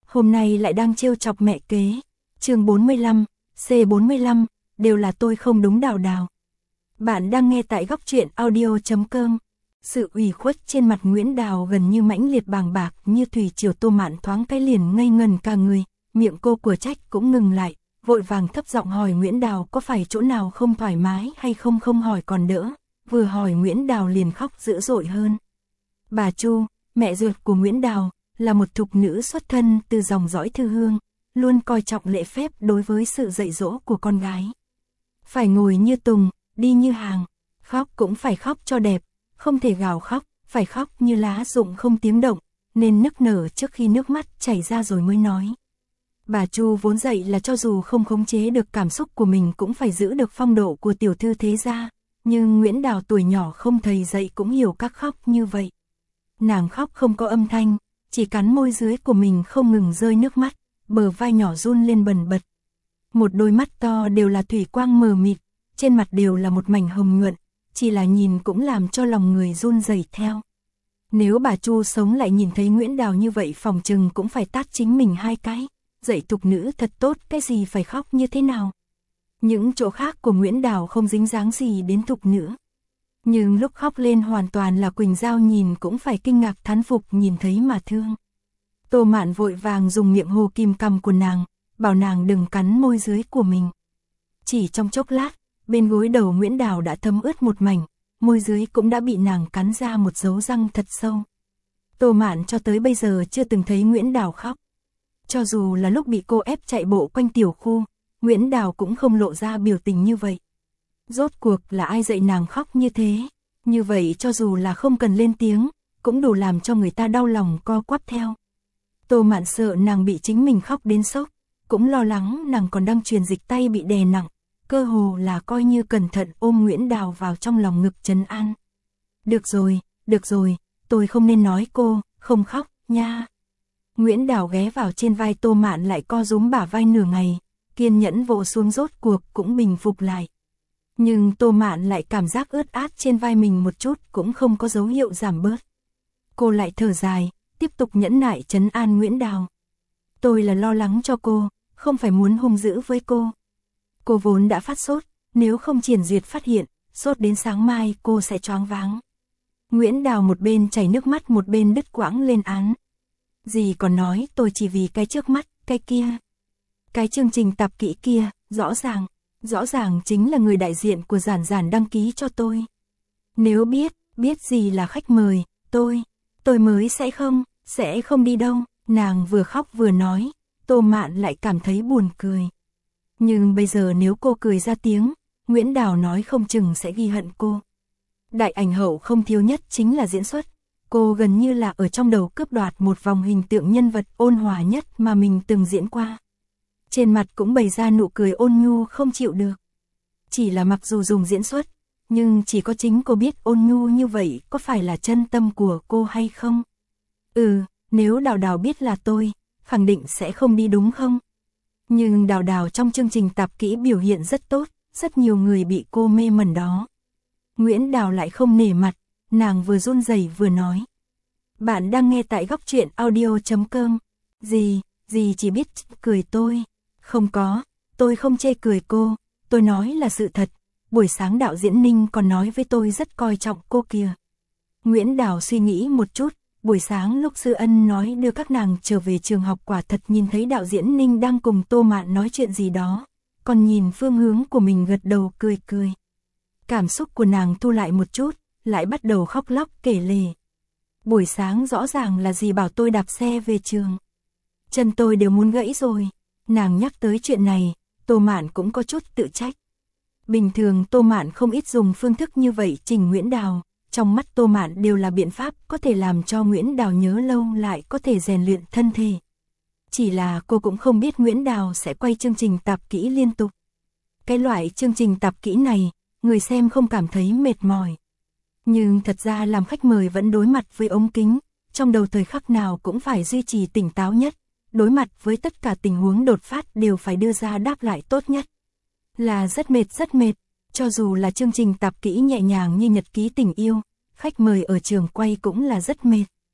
hôm nay lại đang trêu chọc mẹ kế. Chương 45, C45, đều là tôi không đúng Đào Đào. Bạn đang nghe tại góc truyện audio.com. Sự ủy khuất trên mặt Nguyễn Đào gần như mãnh liệt bàng bạc như thủy triều. Tô Mạn thoáng cái liền ngây ngần cả người, miệng cô của trách cũng ngừng lại, vội vàng thấp giọng hỏi Nguyễn Đào có phải chỗ nào không thoải mái hay không. Không hỏi còn đỡ, vừa hỏi Nguyễn Đào liền khóc dữ dội hơn. Bà Chu, mẹ ruột của Nguyễn Đào, là một thục nữ xuất thân từ dòng dõi thư hương, luôn coi trọng lễ phép đối với sự dạy dỗ của con gái. Phải ngồi như tùng, đi như hàng, khóc cũng phải khóc cho đẹp, không thể gào khóc, phải khóc như lá rụng không tiếng động, nên nức nở trước khi nước mắt chảy ra rồi mới nói. Bà Chu vốn dạy là cho dù không khống chế được cảm xúc của mình cũng phải giữ được phong độ của tiểu thư thế gia, nhưng Nguyễn Đào tuổi nhỏ không thầy dạy cũng hiểu các khóc như vậy. Nàng khóc không có âm thanh, chỉ cắn môi dưới của mình không ngừng rơi nước mắt, bờ vai nhỏ run lên bần bật. Một đôi mắt to đều là thủy quang mờ mịt, trên mặt đều là một mảnh hồng nhuận, chỉ là nhìn cũng làm cho lòng người run rẩy theo. Nếu bà Chu sống lại nhìn thấy Nguyễn Đào như vậy phòng chừng cũng phải tát chính mình 2 cái, dạy thục nữ thật tốt cái gì phải khóc như thế nào. Những chỗ khác của Nguyễn Đào không dính dáng gì đến thục nữ. Nhưng lúc khóc lên hoàn toàn là Quỳnh Giao nhìn cũng phải kinh ngạc thán phục nhìn thấy mà thương. Tô Mạn vội vàng dùng miệng hô kim cằm của nàng, bảo nàng đừng cắn môi dưới của mình. Chỉ trong chốc lát, bên gối đầu Nguyễn Đào đã thấm ướt một mảnh, môi dưới cũng đã bị nàng cắn ra một dấu răng thật sâu. Tô Mạn cho tới bây giờ chưa từng thấy Nguyễn Đào khóc. Cho dù là lúc bị cô ép chạy bộ quanh tiểu khu, Nguyễn Đào cũng không lộ ra biểu tình như vậy. Rốt cuộc là ai dạy nàng khóc như thế? Như vậy cho dù là không cần lên tiếng, cũng đủ làm cho người ta đau lòng co quắp theo. Tô Mạn sợ nàng bị chính mình khóc đến sốc, cũng lo lắng nàng còn đang truyền dịch tay bị đè nặng, cơ hồ là coi như cẩn thận ôm Nguyễn Đào vào trong lòng ngực trấn an. Được rồi, tôi không nên nói cô, không khóc, nha. Nguyễn Đào ghé vào trên vai Tô Mạn lại co rúm bả vai nửa ngày, kiên nhẫn vỗ xuống rốt cuộc cũng bình phục lại. Nhưng Tô Mạn lại cảm giác ướt át trên vai mình một chút cũng không có dấu hiệu giảm bớt. Cô lại thở dài, tiếp tục nhẫn nại trấn an Nguyễn Đào. Tôi là lo lắng cho cô, không phải muốn hung dữ với cô. Cô vốn đã phát sốt, nếu không Triển Duyệt phát hiện, sốt đến sáng mai cô sẽ choáng váng. Nguyễn Đào một bên chảy nước mắt một bên đứt quãng lên án. Dì còn nói tôi chỉ vì cái trước mắt, cái kia. Cái chương trình tạp kỹ kia, rõ ràng chính là người đại diện của Giản Giản đăng ký cho tôi. Nếu biết gì là khách mời, tôi mới sẽ không đi đâu. Nàng vừa khóc vừa nói, Tô Mạn lại cảm thấy buồn cười. Nhưng bây giờ nếu cô cười ra tiếng, Nguyễn Đào nói không chừng sẽ ghi hận cô. Đại ảnh hậu không thiếu nhất chính là diễn xuất. Cô gần như là ở trong đầu cướp đoạt một vòng hình tượng nhân vật ôn hòa nhất mà mình từng diễn qua. Trên mặt cũng bày ra nụ cười ôn nhu không chịu được. Chỉ là mặc dù dùng diễn xuất, nhưng chỉ có chính cô biết ôn nhu như vậy có phải là chân tâm của cô hay không. Nếu Đào Đào biết là tôi, khẳng định sẽ không đi đúng không? Nhưng Đào Đào trong chương trình tạp kỹ biểu hiện rất tốt, rất nhiều người bị cô mê mẩn đó. Nguyễn Đào lại không nể mặt, nàng vừa run rẩy vừa nói. Bạn đang nghe tại góc truyện audio.com. Dì chỉ biết cười tôi. Không có, tôi không chê cười cô, tôi nói là sự thật. Buổi sáng đạo diễn Ninh còn nói với tôi rất coi trọng cô kìa. Nguyễn Đào suy nghĩ một chút, buổi sáng lúc Sư Ân nói đưa các nàng trở về trường học quả thật nhìn thấy đạo diễn Ninh đang cùng Tô Mạn nói chuyện gì đó, còn nhìn phương hướng của mình gật đầu cười cười. Cảm xúc của nàng thu lại một chút, lại bắt đầu khóc lóc kể lể. Buổi sáng rõ ràng là dì bảo tôi đạp xe về trường. Chân tôi đều muốn gãy rồi. Nàng nhắc tới chuyện này, Tô Mạn cũng có chút tự trách. Bình thường Tô Mạn không ít dùng phương thức như vậy chỉnh Nguyễn Đào, trong mắt Tô Mạn đều là biện pháp có thể làm cho Nguyễn Đào nhớ lâu lại có thể rèn luyện thân thể. Chỉ là cô cũng không biết Nguyễn Đào sẽ quay chương trình tạp kỹ liên tục. Cái loại chương trình tạp kỹ này, người xem không cảm thấy mệt mỏi. Nhưng thật ra làm khách mời vẫn đối mặt với ống kính, trong đầu thời khắc nào cũng phải duy trì tỉnh táo nhất, đối mặt với tất cả tình huống đột phát đều phải đưa ra đáp lại tốt nhất. Là rất mệt, cho dù là chương trình tạp kỹ nhẹ nhàng như nhật ký tình yêu, khách mời ở trường quay cũng là rất mệt.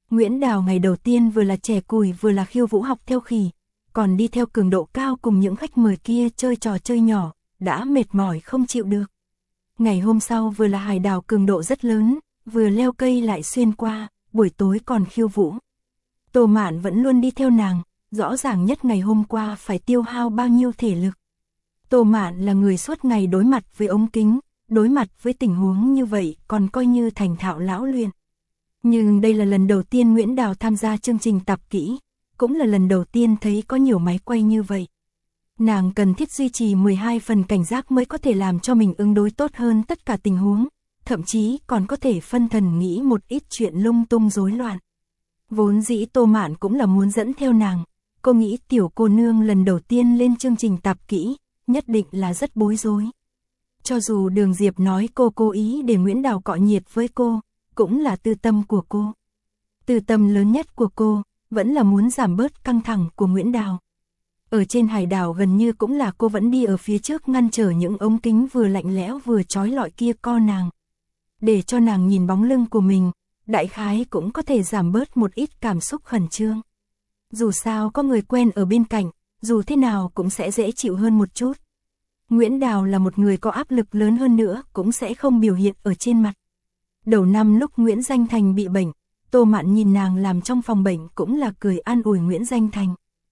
Nguyễn Đào ngày đầu tiên vừa là trẻ củi vừa là khiêu vũ học theo khỉ, còn đi theo cường độ cao cùng những khách mời kia chơi trò chơi nhỏ, đã mệt mỏi không chịu được. Ngày hôm sau vừa là hải đảo cường độ rất lớn, vừa leo cây lại xuyên qua, buổi tối còn khiêu vũ. Tô Mạn vẫn luôn đi theo nàng, rõ ràng nhất ngày hôm qua phải tiêu hao bao nhiêu thể lực. Tô Mạn là người suốt ngày đối mặt với ống kính, đối mặt với tình huống như vậy còn coi như thành thạo lão luyện. Nhưng đây là lần đầu tiên Nguyễn Đào tham gia chương trình tập kỹ, cũng là lần đầu tiên thấy có nhiều máy quay như vậy. Nàng cần thiết duy trì 12 phần cảnh giác mới có thể làm cho mình ứng đối tốt hơn tất cả tình huống, thậm chí còn có thể phân thần nghĩ một ít chuyện lung tung rối loạn. Vốn dĩ Tô Mạn cũng là muốn dẫn theo nàng, cô nghĩ tiểu cô nương lần đầu tiên lên chương trình tập kỹ, nhất định là rất bối rối. Cho dù Đường Diệp nói cô cố ý để Nguyễn Đào cọ nhiệt với cô, cũng là tư tâm của cô. Tư tâm lớn nhất của cô, vẫn là muốn giảm bớt căng thẳng của Nguyễn Đào. Ở trên hải đảo gần như cũng là cô vẫn đi ở phía trước ngăn trở những ống kính vừa lạnh lẽo vừa chói lọi kia co nàng. Để cho nàng nhìn bóng lưng của mình, đại khái cũng có thể giảm bớt một ít cảm xúc khẩn trương. Dù sao có người quen ở bên cạnh, dù thế nào cũng sẽ dễ chịu hơn một chút. Nguyễn Đào là một người có áp lực lớn hơn nữa cũng sẽ không biểu hiện ở trên mặt. Đầu năm lúc Nguyễn Danh Thành bị bệnh, Tô Mạn nhìn nàng làm trong phòng bệnh cũng là cười an ủi Nguyễn Danh Thành.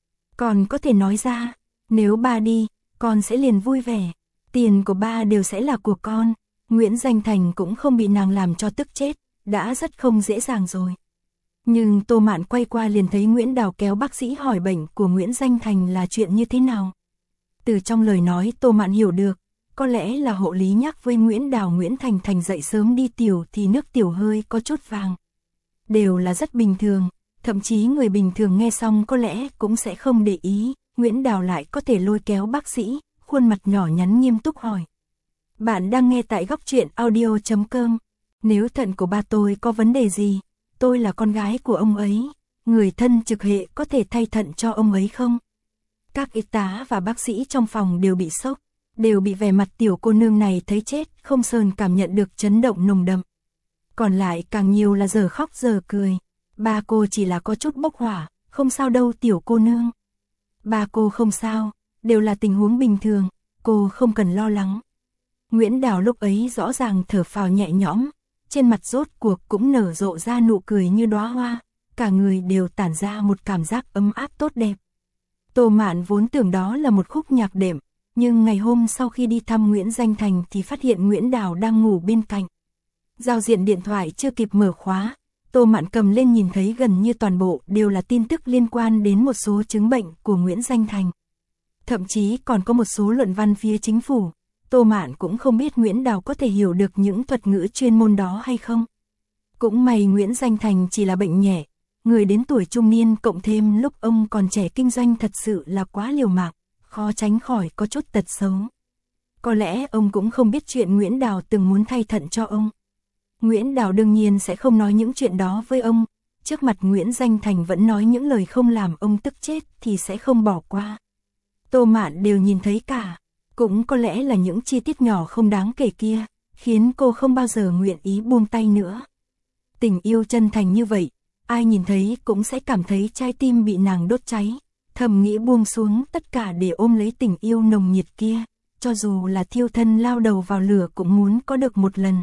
Còn có thể nói ra, nếu ba đi, con sẽ liền vui vẻ, tiền của ba đều sẽ là của con. Nguyễn Danh Thành cũng không bị nàng làm cho tức chết, đã rất không dễ dàng rồi. Nhưng Tô Mạn quay qua liền thấy Nguyễn Đào kéo bác sĩ hỏi bệnh của Nguyễn Danh Thành là chuyện như thế nào. Từ trong lời nói Tô Mạn hiểu được, có lẽ là hộ lý nhắc với Nguyễn Đào Nguyễn Thành Thành dậy sớm đi tiểu thì nước tiểu hơi có chút vàng. Đều là rất bình thường, thậm chí người bình thường nghe xong có lẽ cũng sẽ không để ý, Nguyễn Đào lại có thể lôi kéo bác sĩ, khuôn mặt nhỏ nhắn nghiêm túc hỏi. Bạn đang nghe tại góc truyện audio.com. Nếu thận của ba tôi có vấn đề gì, tôi là con gái của ông ấy, người thân trực hệ có thể thay thận cho ông ấy không? Các y tá và bác sĩ trong phòng đều bị sốc, đều bị vẻ mặt tiểu cô nương này thấy chết không sơn cảm nhận được chấn động nồng đậm. Còn lại càng nhiều là giờ khóc giờ cười. Ba cô chỉ là có chút bốc hỏa, không sao đâu tiểu cô nương. Ba cô không sao, đều là tình huống bình thường, cô không cần lo lắng. Nguyễn Đào lúc ấy rõ ràng thở phào nhẹ nhõm, trên mặt rốt cuộc cũng nở rộ ra nụ cười như đóa hoa, cả người đều tản ra một cảm giác ấm áp tốt đẹp. Tô Mạn vốn tưởng đó là một khúc nhạc đệm, nhưng ngày hôm sau khi đi thăm Nguyễn Danh Thành thì phát hiện Nguyễn Đào đang ngủ bên cạnh. Giao diện điện thoại chưa kịp mở khóa, Tô Mạn cầm lên nhìn thấy gần như toàn bộ đều là tin tức liên quan đến một số chứng bệnh của Nguyễn Danh Thành. Thậm chí còn có một số luận văn phía chính phủ, Tô Mạn cũng không biết Nguyễn Đào có thể hiểu được những thuật ngữ chuyên môn đó hay không. Cũng may Nguyễn Danh Thành chỉ là bệnh nhẹ, người đến tuổi trung niên cộng thêm lúc ông còn trẻ kinh doanh thật sự là quá liều mạng, khó tránh khỏi có chút tật xấu. Có lẽ ông cũng không biết chuyện Nguyễn Đào từng muốn thay thận cho ông. Nguyễn Đào đương nhiên sẽ không nói những chuyện đó với ông, trước mặt Nguyễn Danh Thành vẫn nói những lời không làm ông tức chết thì sẽ không bỏ qua. Tô Mạn đều nhìn thấy cả, cũng có lẽ là những chi tiết nhỏ không đáng kể kia, khiến cô không bao giờ nguyện ý buông tay nữa. Tình yêu chân thành như vậy, ai nhìn thấy cũng sẽ cảm thấy trái tim bị nàng đốt cháy, thầm nghĩ buông xuống tất cả để ôm lấy tình yêu nồng nhiệt kia, cho dù là thiêu thân lao đầu vào lửa cũng muốn có được một lần.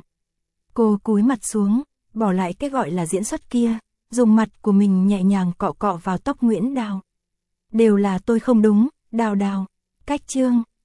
Cô cúi mặt xuống, bỏ lại cái gọi là diễn xuất kia, dùng mặt của mình nhẹ nhàng cọ cọ vào tóc Nguyễn Đào. Đều là tôi không đúng, Đào Đào, cách chương.